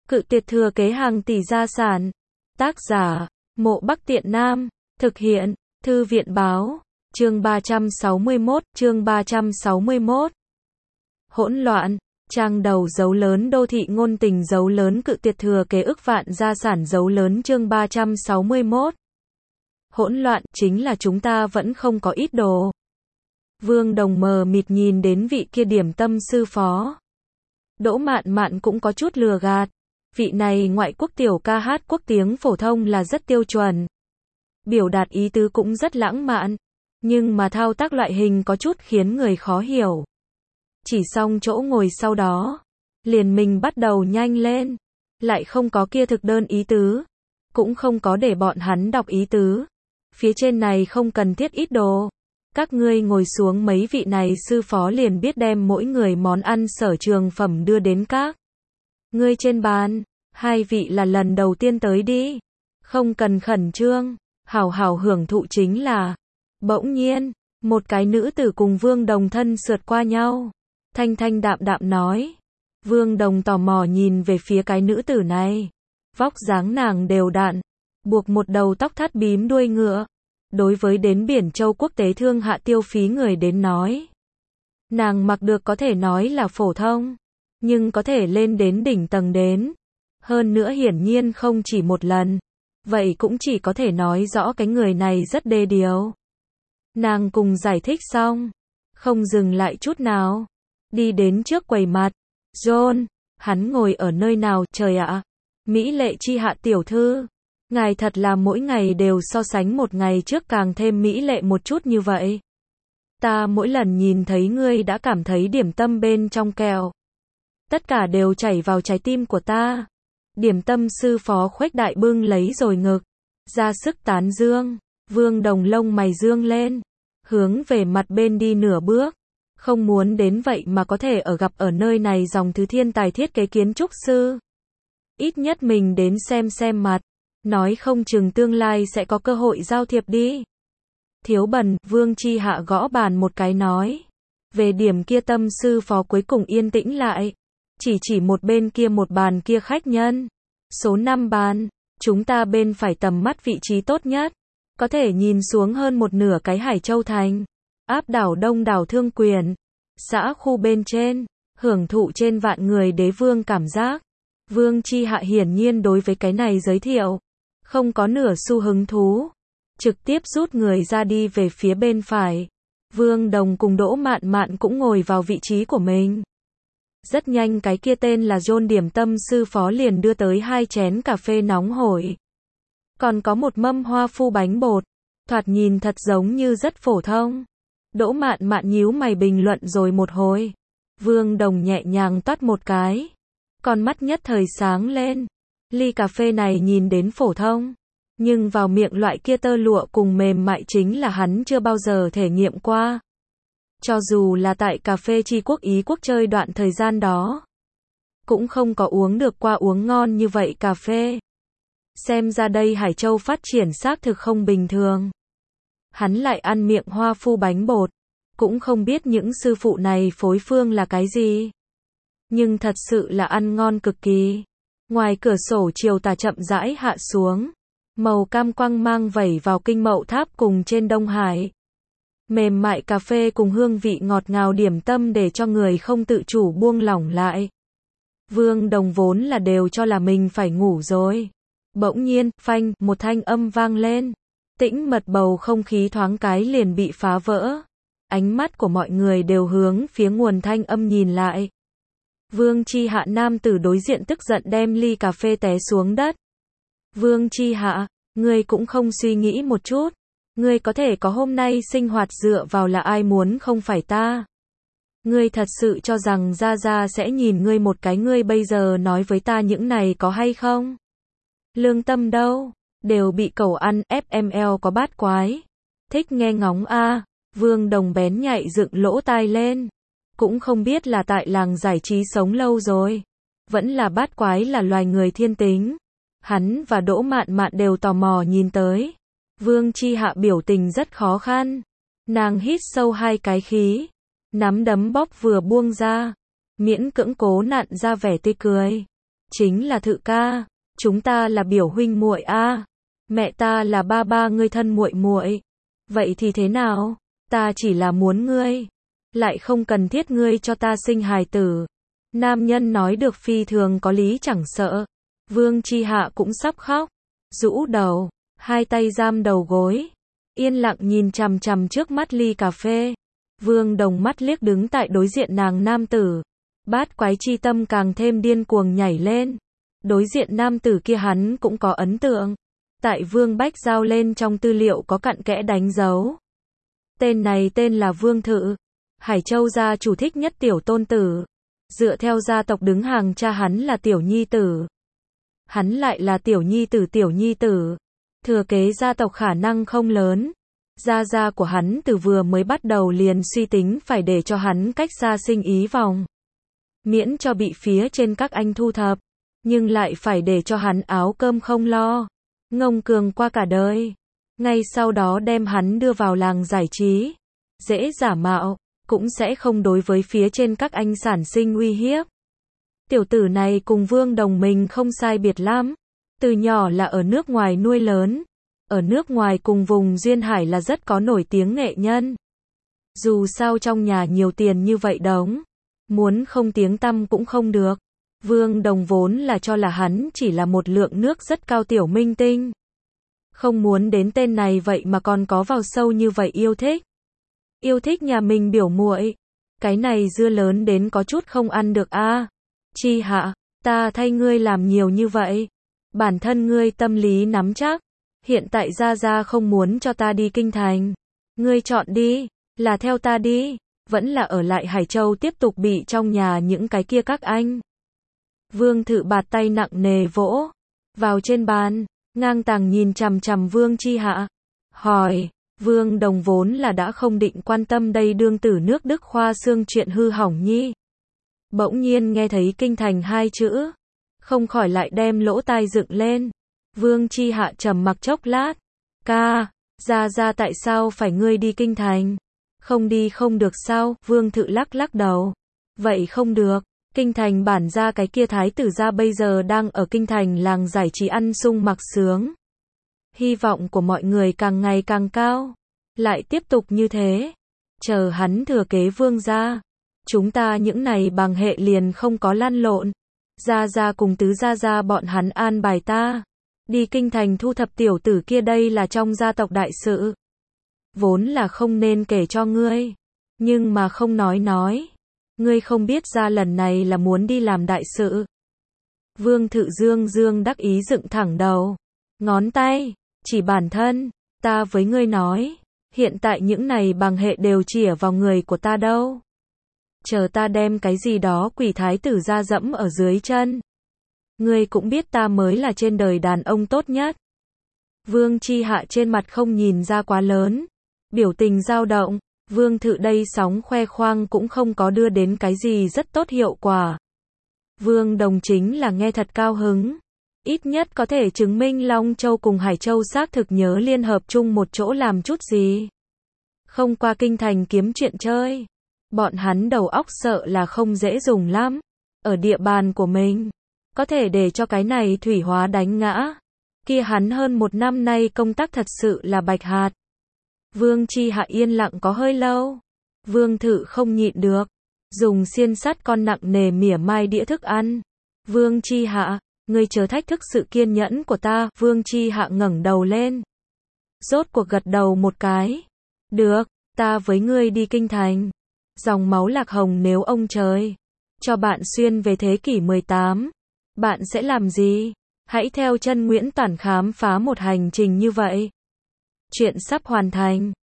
Cự tuyệt thừa kế hàng tỷ gia sản. Tác giả, Mộ Bắc Tiện Nam. Thực hiện, Thư viện báo. Chương 361. Hỗn loạn. Trang đầu dấu lớn đô thị ngôn tình dấu lớn cự tuyệt thừa kế ức vạn gia sản dấu lớn chương 361. Hỗn loạn chính là chúng ta vẫn không có ít đồ. Vương Đồng mờ mịt nhìn đến vị kia điểm tâm sư phó. Đỗ Mạn Mạn cũng có chút lừa gạt. Vị này ngoại quốc tiểu ca hát quốc tiếng phổ thông là rất tiêu chuẩn. Biểu đạt ý tứ cũng rất lãng mạn. Nhưng mà thao tác loại hình có chút khiến người khó hiểu. Chỉ xong chỗ ngồi sau đó. Liền mình bắt đầu nhanh lên. Lại không có kia thực đơn ý tứ. Cũng không có để bọn hắn đọc ý tứ. Phía trên này không cần thiết ít đồ. Các ngươi ngồi xuống mấy vị này sư phó liền biết đem mỗi người món ăn sở trường phẩm đưa đến các ngươi trên bàn. Hai vị là lần đầu tiên tới đi. Không cần khẩn trương. Hảo hảo hưởng thụ chính là. Bỗng nhiên, một cái nữ tử cùng Vương Đồng thân sượt qua nhau. Thanh thanh đạm đạm nói. Vương Đồng tò mò nhìn về phía cái nữ tử này. Vóc dáng nàng đều đặn. Buộc một đầu tóc thắt bím đuôi ngựa. Đối với đến Biển Châu quốc tế thương hạ tiêu phí người đến nói. Nàng mặc được có thể nói là phổ thông. Nhưng có thể lên đến đỉnh tầng đến. Hơn nữa hiển nhiên không chỉ một lần. Vậy cũng chỉ có thể nói rõ cái người này rất đê điều. Nàng cùng giải thích xong. Không dừng lại chút nào. Đi đến trước quầy mặt. John, hắn ngồi ở nơi nào trời ạ? Mỹ lệ chi hạ tiểu thư. Ngài thật là mỗi ngày đều so sánh một ngày trước càng thêm mỹ lệ một chút như vậy. Ta mỗi lần nhìn thấy ngươi đã cảm thấy điểm tâm bên trong kẹo. Tất cả đều chảy vào trái tim của ta. Điểm tâm sư phó khuếch đại bưng lấy rồi ngực. Ra sức tán dương. Vương Đồng lông mày dương lên. Hướng về mặt bên đi nửa bước. Không muốn đến vậy mà có thể gặp ở nơi này dòng thứ thiên tài thiết kế kiến trúc sư. Ít nhất mình đến xem mặt. Nói không chừng tương lai sẽ có cơ hội giao thiệp đi. Thiếu bần, Vương Chi Hạ gõ bàn một cái nói. Về điểm kia tâm sư phó cuối cùng yên tĩnh lại. Chỉ một bên kia một bàn kia khách nhân. Số 5 bàn, chúng ta bên phải tầm mắt vị trí tốt nhất. Có thể nhìn xuống hơn một nửa cái Hải Châu thành. Áp đảo đông đảo thương quyền. Xã khu bên trên, hưởng thụ trên vạn người đế vương cảm giác. Vương Chi Hạ hiển nhiên đối với cái này giới thiệu. Không có nửa xu hứng thú. Trực tiếp rút người ra đi về phía bên phải. Vương Đồng cùng Đỗ Mạn Mạn cũng ngồi vào vị trí của mình. Rất nhanh cái kia tên là John điểm tâm sư phó liền đưa tới 2 chén cà phê nóng hổi. Còn có một mâm hoa phu bánh bột. Thoạt nhìn thật giống như rất phổ thông. Đỗ Mạn Mạn nhíu mày bình luận rồi một hồi. Vương Đồng nhẹ nhàng toát một cái. Con mắt nhất thời sáng lên. Ly cà phê này nhìn đến phổ thông. Nhưng vào miệng loại kia tơ lụa cùng mềm mại chính là hắn chưa bao giờ thể nghiệm qua. Cho dù là tại cà phê Tri Quốc Ý Quốc chơi đoạn thời gian đó. Cũng không có uống được qua uống ngon như vậy cà phê. Xem ra đây Hải Châu phát triển xác thực không bình thường. Hắn lại ăn miệng hoa phu bánh bột. Cũng không biết những sư phụ này phối phương là cái gì. Nhưng thật sự là ăn ngon cực kỳ. Ngoài cửa sổ chiều tà chậm rãi hạ xuống. Màu cam quang mang vẩy vào Kinh Mậu Tháp cùng trên Đông Hải. Mềm mại cà phê cùng hương vị ngọt ngào điểm tâm để cho người không tự chủ buông lỏng lại. Vương Đồng vốn là đều cho là mình phải ngủ rồi. Bỗng nhiên, phanh, một thanh âm vang lên. Tĩnh mật bầu không khí thoáng cái liền bị phá vỡ. Ánh mắt của mọi người đều hướng phía nguồn thanh âm nhìn lại. Vương Chi Hạ nam tử đối diện tức giận đem ly cà phê té xuống đất. Vương Chi Hạ, ngươi cũng không suy nghĩ một chút. Ngươi có thể có hôm nay sinh hoạt dựa vào là ai muốn không phải ta. Ngươi thật sự cho rằng Gia Gia sẽ nhìn ngươi một cái ngươi bây giờ nói với ta những này có hay không? Lương tâm đâu? Đều bị cẩu ăn, FML có bát quái. Thích nghe ngóng a. Vương Đồng bén nhạy dựng lỗ tai lên. Cũng không biết là tại làng giải trí sống lâu rồi. Vẫn là bát quái là loài người thiên tính. Hắn và Đỗ Mạn Mạn đều tò mò nhìn tới. Vương Chi Hạ biểu tình rất khó khăn. Nàng hít sâu 2 cái khí. Nắm đấm bóp vừa buông ra. Miễn cưỡng cố nặn ra vẻ tươi cười. Chính là Thự ca, chúng ta là biểu huynh muội a. Mẹ ta là ba ba ngươi thân muội muội. Vậy thì thế nào? Ta chỉ là muốn ngươi, lại không cần thiết ngươi cho ta sinh hài tử. Nam nhân nói được phi thường có lý chẳng sợ. Vương Chi Hạ cũng sắp khóc, rũ đầu, hai tay giam đầu gối, yên lặng nhìn chằm chằm trước mắt ly cà phê. Vương Đồng mắt liếc đứng tại đối diện nàng nam tử, bát quái chi tâm càng thêm điên cuồng nhảy lên. Đối diện nam tử kia hắn cũng có ấn tượng, tại Vương Bách giao lên trong tư liệu có cặn kẽ đánh dấu. Tên này tên là Vương Thự, Hải Châu gia chủ thích nhất tiểu tôn tử. Dựa theo gia tộc đứng hàng cha hắn là tiểu nhi tử. Hắn lại là tiểu nhi tử. Thừa kế gia tộc khả năng không lớn. Gia của hắn từ vừa mới bắt đầu liền suy tính phải để cho hắn cách xa sinh ý vòng. Miễn cho bị phía trên các anh thu thập. Nhưng lại phải để cho hắn áo cơm không lo. Ngông cuồng qua cả đời. Ngay sau đó đem hắn đưa vào làng giải trí. Dễ giả mạo, cũng sẽ không đối với phía trên các anh sản sinh uy hiếp. Tiểu tử này cùng Vương Đồng mình không sai biệt lắm. Từ nhỏ là ở nước ngoài nuôi lớn. Ở nước ngoài cùng vùng duyên hải là rất có nổi tiếng nghệ nhân. Dù sao trong nhà nhiều tiền như vậy đống, muốn không tiếng tăm cũng không được. Vương Đồng vốn là cho là hắn chỉ là một lượng nước rất cao tiểu minh tinh. Không muốn đến tên này vậy mà còn có vào sâu như vậy yêu thích. Yêu thích nhà mình biểu muội. Cái này dưa lớn đến có chút không ăn được a. Chi Hạ, ta thay ngươi làm nhiều như vậy. Bản thân ngươi tâm lý nắm chắc. Hiện tại Gia không muốn cho ta đi kinh thành. Ngươi chọn đi, là theo ta đi, vẫn là ở lại Hải Châu tiếp tục bị trong nhà những cái kia các anh. Vương Thự bạt tay nặng nề vỗ vào trên bàn, ngang tàng nhìn chằm chằm Vương Chi Hạ. Hỏi, Vương Đồng vốn là đã không định quan tâm đây đương tử nước Đức khoa xương chuyện hư hỏng nhi. Bỗng nhiên nghe thấy kinh thành hai chữ, không khỏi lại đem lỗ tai dựng lên. Vương Chi Hạ trầm mặc chốc lát. Ca, Gia tại sao phải ngươi đi kinh thành? Không đi không được sao? Vương Thự lắc đầu. Vậy không được, kinh thành bản gia cái kia thái tử gia bây giờ đang ở kinh thành làng giải trí ăn sung mặc sướng. Hy vọng của mọi người càng ngày càng cao. Lại tiếp tục như thế, chờ hắn thừa kế Vương gia, chúng ta những này bằng hệ liền không có lăn lộn. Gia cùng tứ gia bọn hắn an bài ta đi kinh thành thu thập tiểu tử kia, đây là trong gia tộc đại sự. Vốn là không nên kể cho ngươi, nhưng mà không nói. Ngươi không biết ra lần này là muốn đi làm đại sự. Vương Thự dương đắc ý dựng thẳng đầu, ngón tay chỉ bản thân. Ta với ngươi nói, hiện tại những này bằng hệ đều chĩa vào người của ta đâu. Chờ ta đem cái gì đó quỷ thái tử ra dẫm ở dưới chân. Ngươi cũng biết ta mới là trên đời đàn ông tốt nhất. Vương Chi Hạ trên mặt không nhìn ra quá lớn, biểu tình dao động. Vương Thự đây sóng khoe khoang cũng không có đưa đến cái gì rất tốt hiệu quả. Vương Đồng chính là nghe thật cao hứng. Ít nhất có thể chứng minh Long Châu cùng Hải Châu xác thực nhớ liên hợp chung một chỗ làm chút gì. Không qua kinh thành kiếm chuyện chơi. Bọn hắn đầu óc sợ là không dễ dùng lắm. Ở địa bàn của mình, có thể để cho cái này thủy hóa đánh ngã. Kia hắn hơn một năm nay công tác thật sự là bạch hạt. Vương Chi Hạ yên lặng có hơi lâu. Vương Thự không nhịn được, dùng xiên sắt con nặng nề mỉa mai đĩa thức ăn. Vương Chi Hạ, ngươi chớ thách thức sự kiên nhẫn của ta. Vương Chi Hạ ngẩng đầu lên, rốt cuộc gật đầu một cái. Được, ta với ngươi đi kinh thành. Dòng máu Lạc Hồng nếu ông trời cho bạn xuyên về thế kỷ 18, bạn sẽ làm gì? Hãy theo chân Nguyễn Toản khám phá một hành trình như vậy. Chuyện sắp hoàn thành.